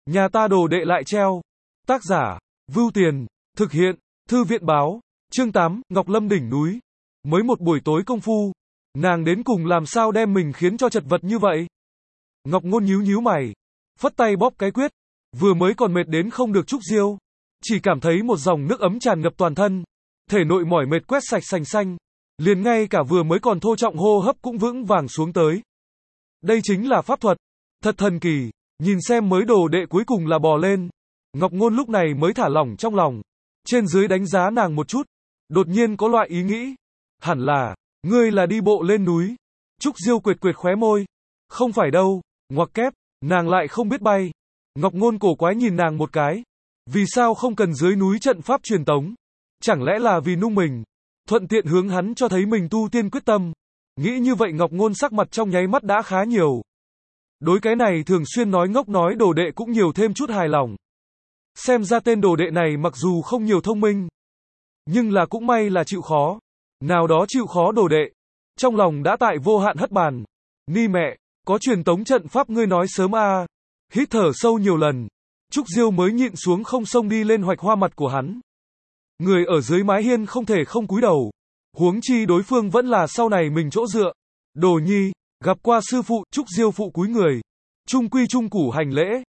Nhà ta đồ đệ lại treo. Tác giả, Vưu Tiền, thực hiện, Thư viện báo, chương 8, Ngọc Lâm đỉnh núi. Mới một buổi tối công phu, nàng đến cùng làm sao đem mình khiến cho chật vật như vậy? Ngọc Ngôn nhíu nhíu mày, phất tay bóp cái quyết, vừa mới còn mệt đến không được Trúc Diêu, chỉ cảm thấy một dòng nước ấm tràn ngập toàn thân, thể nội mỏi mệt quét sạch sành xanh, liền ngay cả vừa mới còn thô trọng hô hấp cũng vững vàng xuống tới. Đây chính là pháp thuật, thật thần kỳ, nhìn xem mới đồ đệ cuối cùng là bò lên. Ngọc Ngôn lúc này mới thả lỏng trong lòng, trên dưới đánh giá nàng một chút, đột nhiên có loại ý nghĩ, hẳn là, ngươi là đi bộ lên núi. Trúc Diêu quệt quệt khóe môi, không phải đâu, ngoặc kép, nàng lại không biết bay. Ngọc Ngôn cổ quái nhìn nàng một cái, vì sao không cần dưới núi trận pháp truyền tống? Chẳng lẽ là vì nung mình, thuận tiện hướng hắn cho thấy mình tu tiên quyết tâm. Nghĩ như vậy Ngọc Ngôn sắc mặt trong nháy mắt đã khá nhiều. Đối cái này thường xuyên nói ngốc nói đồ đệ cũng nhiều thêm chút hài lòng. Xem ra tên đồ đệ này mặc dù không nhiều thông minh, nhưng là cũng may là chịu khó. Nào đó chịu khó đồ đệ, trong lòng đã tại vô hạn hất bàn. Ni mẹ, có truyền tống trận pháp ngươi nói sớm a. Hít thở sâu nhiều lần, Trúc Diêu mới nhịn xuống không xông đi lên hoạch hoa mặt của hắn. Người ở dưới mái hiên không thể không cúi đầu, huống chi đối phương vẫn là sau này mình chỗ dựa. Đồ nhi, gặp qua sư phụ. Trúc Diêu phụ cúi người, trung quy trung củ hành lễ.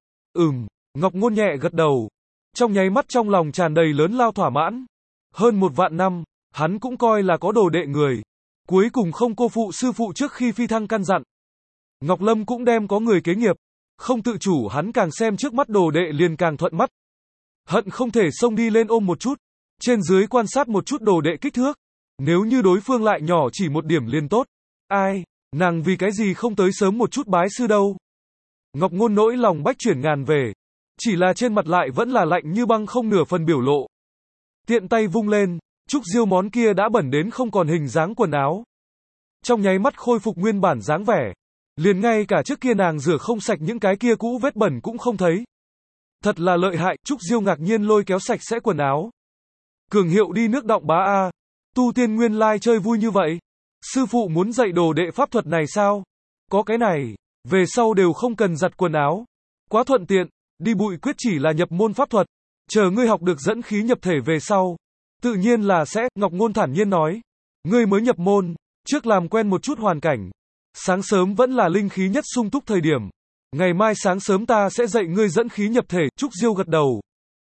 Ngọc Ngôn nhẹ gật đầu, trong nháy mắt trong lòng tràn đầy lớn lao thỏa mãn. Hơn 1 vạn năm, hắn cũng coi là có đồ đệ người, cuối cùng không cô phụ sư phụ trước khi phi thăng căn dặn. Ngọc Lâm cũng đem có người kế nghiệp, không tự chủ hắn càng xem trước mắt đồ đệ liền càng thuận mắt. Hận không thể xông đi lên ôm một chút, trên dưới quan sát một chút đồ đệ kích thước. Nếu như đối phương lại nhỏ chỉ một điểm liền tốt. Ai, nàng vì cái gì không tới sớm một chút bái sư đâu. Ngọc Ngôn nỗi lòng bách chuyển ngàn về, chỉ là trên mặt lại vẫn là lạnh như băng không nửa phần biểu lộ. Tiện tay vung lên, Trúc Diêu món kia đã bẩn đến không còn hình dáng quần áo, trong nháy mắt khôi phục nguyên bản dáng vẻ. Liền ngay cả trước kia nàng rửa không sạch những cái kia cũ vết bẩn cũng không thấy. Thật là lợi hại. Trúc Diêu ngạc nhiên lôi kéo sạch sẽ quần áo. Cường hiệu đi nước động bá a. Tu tiên nguyên lai chơi vui như vậy. Sư phụ muốn dạy đồ đệ pháp thuật này sao? Có cái này, về sau đều không cần giặt quần áo. Quá thuận tiện, đi bụi quyết chỉ là nhập môn pháp thuật. Chờ ngươi học được dẫn khí nhập thể về sau, tự nhiên là sẽ. Ngọc Ngôn thản nhiên nói. Ngươi mới nhập môn, trước làm quen một chút hoàn cảnh. Sáng sớm vẫn là linh khí nhất sung túc thời điểm. Ngày mai sáng sớm ta sẽ dạy ngươi dẫn khí nhập thể. Trúc Diêu gật đầu.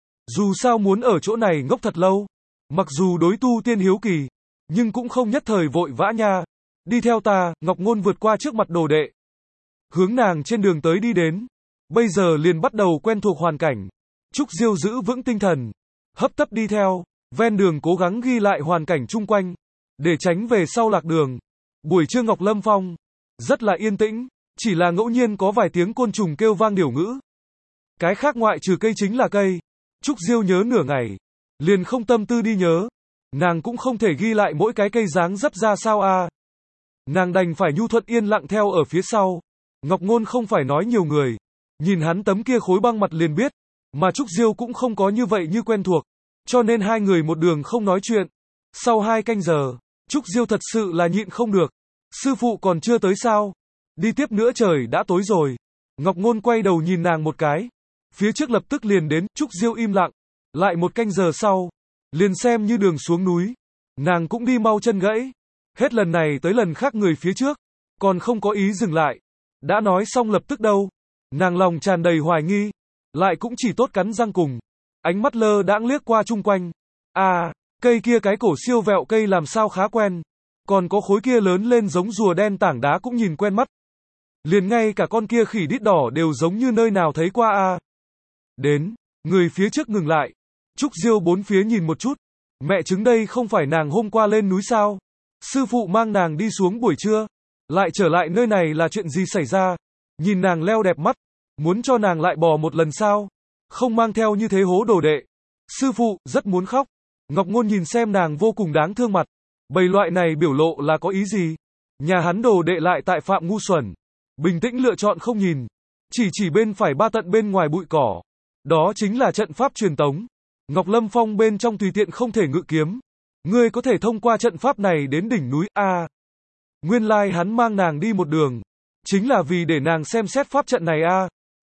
Dù sao muốn ở chỗ này ngốc thật lâu. Mặc dù đối tu tiên hiếu kỳ, nhưng cũng không nhất thời vội vã nha. Đi theo ta. Ngọc Ngôn vượt qua trước mặt đồ đệ, hướng nàng trên đường tới đi đến. Bây giờ liền bắt đầu quen thuộc hoàn cảnh. Trúc Diêu giữ vững tinh thần, hấp tấp đi theo. Ven đường cố gắng ghi lại hoàn cảnh chung quanh, để tránh về sau lạc đường. Buổi trưa Ngọc Lâm Phong rất là yên tĩnh, chỉ là ngẫu nhiên có vài tiếng côn trùng kêu vang điểu ngữ. Cái khác ngoại trừ cây chính là cây. Trúc Diêu nhớ nửa ngày, liền không tâm tư đi nhớ. Nàng cũng không thể ghi lại mỗi cái cây dáng dấp ra sao a. Nàng đành phải nhu thuận yên lặng theo ở phía sau. Ngọc Ngôn không phải nói nhiều người, nhìn hắn tấm kia khối băng mặt liền biết, mà Trúc Diêu cũng không có như vậy như quen thuộc, cho nên hai người một đường không nói chuyện. Sau 2 canh giờ, Trúc Diêu thật sự là nhịn không được. Sư phụ còn chưa tới sao? Đi tiếp nữa trời đã tối rồi. Ngọc Ngôn quay đầu nhìn nàng một cái. Phía trước lập tức liền đến. Trúc Diêu im lặng. Lại 1 canh giờ sau, liền xem như đường xuống núi. Nàng cũng đi mau chân gãy. Hết lần này tới lần khác người phía trước còn không có ý dừng lại. Đã nói xong lập tức đâu. Nàng lòng tràn đầy hoài nghi, lại cũng chỉ tốt cắn răng cùng. Ánh mắt lơ đãng liếc qua chung quanh. À, cây kia cái cổ siêu vẹo cây làm sao khá quen. Còn có khối kia lớn lên giống rùa đen tảng đá cũng nhìn quen mắt. Liền ngay cả con kia khỉ đít đỏ đều giống như nơi nào thấy qua a. Đến, người phía trước ngừng lại. Trúc Diêu bốn phía nhìn một chút. Mẹ chứng đây không phải nàng hôm qua lên núi sao? Sư phụ mang nàng đi xuống buổi trưa, lại trở lại nơi này là chuyện gì xảy ra? Nhìn nàng leo đẹp mắt, muốn cho nàng lại bò một lần sao? Không mang theo như thế hố đồ đệ. Sư phụ, rất muốn khóc. Ngọc Ngôn nhìn xem nàng vô cùng đáng thương mặt. Bầy loại này biểu lộ là có ý gì? Nhà hắn đồ đệ lại tại phạm ngu xuẩn. Bình tĩnh lựa chọn không nhìn. Chỉ bên phải 3 tận bên ngoài bụi cỏ. Đó chính là trận pháp truyền tống. Ngọc Lâm Phong bên trong tùy tiện không thể ngự kiếm. Ngươi có thể thông qua trận pháp này đến đỉnh núi a. Nguyên lai hắn mang nàng đi một đường, chính là vì để nàng xem xét pháp trận này a.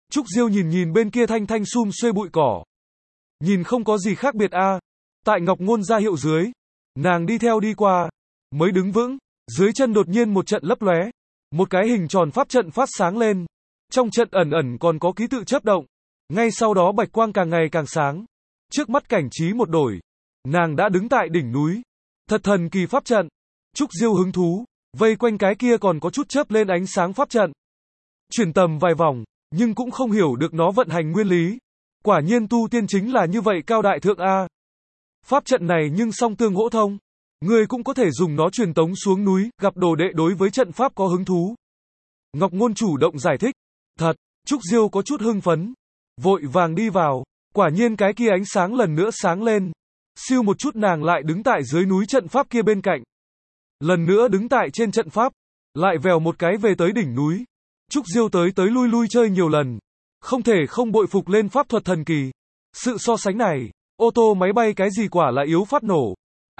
Trúc Diêu nhìn nhìn bên kia thanh thanh sum xuê bụi cỏ. Nhìn không có gì khác biệt a. Tại Ngọc Ngôn ra hiệu dưới, nàng đi theo đi qua, mới đứng vững, dưới chân đột nhiên một trận lấp lóe, một cái hình tròn pháp trận phát sáng lên. Trong trận ẩn ẩn còn có ký tự chớp động. Ngay sau đó bạch quang càng ngày càng sáng. Trước mắt cảnh trí một đổi, nàng đã đứng tại đỉnh núi. Thật thần kỳ pháp trận. Trúc Diêu hứng thú, vây quanh cái kia còn có chút chớp lên ánh sáng pháp trận. Chuyển tầm vài vòng, nhưng cũng không hiểu được nó vận hành nguyên lý. Quả nhiên tu tiên chính là như vậy cao đại thượng a. Pháp trận này nhưng song tương hỗ thông. Người cũng có thể dùng nó truyền tống xuống núi, gặp đồ đệ đối với trận pháp có hứng thú. Ngọc Ngôn chủ động giải thích. Thật, Trúc Diêu có chút hưng phấn. Vội vàng đi vào, quả nhiên cái kia ánh sáng lần nữa sáng lên. Siêu một chút nàng lại đứng tại dưới núi trận pháp kia bên cạnh. Lần nữa đứng tại trên trận pháp, lại vèo một cái về tới đỉnh núi. Trúc Diêu tới tới lui lui chơi nhiều lần, không thể không bội phục lên pháp thuật thần kỳ. Sự so sánh này, ô tô máy bay cái gì quả là yếu phát nổ.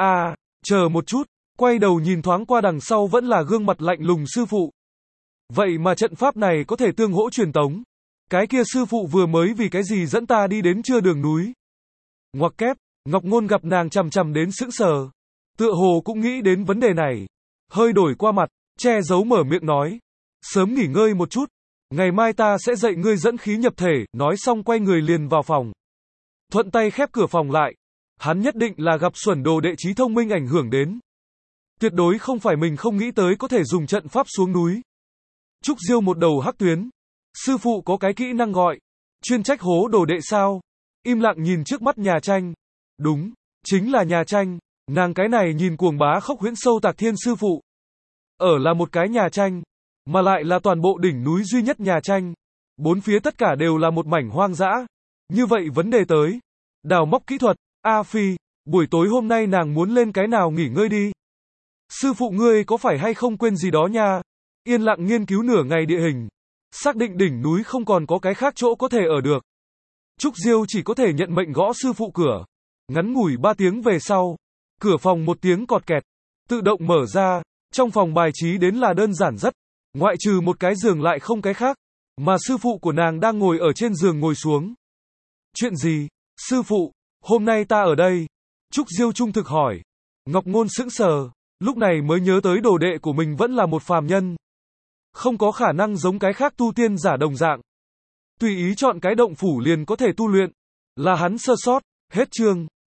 Chờ một chút, quay đầu nhìn thoáng qua đằng sau vẫn là gương mặt lạnh lùng sư phụ. Vậy mà trận pháp này có thể tương hỗ truyền tống. Cái kia sư phụ vừa mới vì cái gì dẫn ta đi đến chưa đường núi. Ngoặc kép, Ngọc Ngôn gặp nàng chằm chằm đến sững sờ. Tựa hồ cũng nghĩ đến vấn đề này. Hơi đổi qua mặt, che giấu mở miệng nói. Sớm nghỉ ngơi một chút. Ngày mai ta sẽ dạy ngươi dẫn khí nhập thể, nói xong quay người liền vào phòng. Thuận tay khép cửa phòng lại. Hắn nhất định là gặp xuẩn đồ đệ trí thông minh ảnh hưởng đến. Tuyệt đối không phải mình không nghĩ tới có thể dùng trận pháp xuống núi. Trúc Diêu một đầu hắc tuyến. Sư phụ có cái kỹ năng gọi. Chuyên trách hố đồ đệ sao? Im lặng nhìn trước mắt nhà tranh. Đúng, chính là nhà tranh. Nàng cái này nhìn cuồng bá khốc huyễn sâu tạc thiên sư phụ. Ở là một cái nhà tranh. Mà lại là toàn bộ đỉnh núi duy nhất nhà tranh. Bốn phía tất cả đều là một mảnh hoang dã. Như vậy vấn đề tới. Đào móc kỹ thuật. A Phi, buổi tối hôm nay nàng muốn lên cái nào nghỉ ngơi đi. Sư phụ ngươi có phải hay không quên gì đó nha. Yên lặng nghiên cứu nửa ngày địa hình. Xác định đỉnh núi không còn có cái khác chỗ có thể ở được. Trúc Diêu chỉ có thể nhận mệnh gõ sư phụ cửa. Ngắn ngủi 3 tiếng về sau. Cửa phòng một tiếng cọt kẹt. Tự động mở ra. Trong phòng bài trí đến là đơn giản rất. Ngoại trừ một cái giường lại không cái khác. Mà sư phụ của nàng đang ngồi ở trên giường ngồi xuống. Chuyện gì? Sư phụ, hôm nay ta ở đây. Trúc Diêu trung thực hỏi. Ngọc Ngôn sững sờ. Lúc này mới nhớ tới đồ đệ của mình vẫn là một phàm nhân. Không có khả năng giống cái khác tu tiên giả đồng dạng. Tùy ý chọn cái động phủ liền có thể tu luyện. Là hắn sơ sót. Hết chương.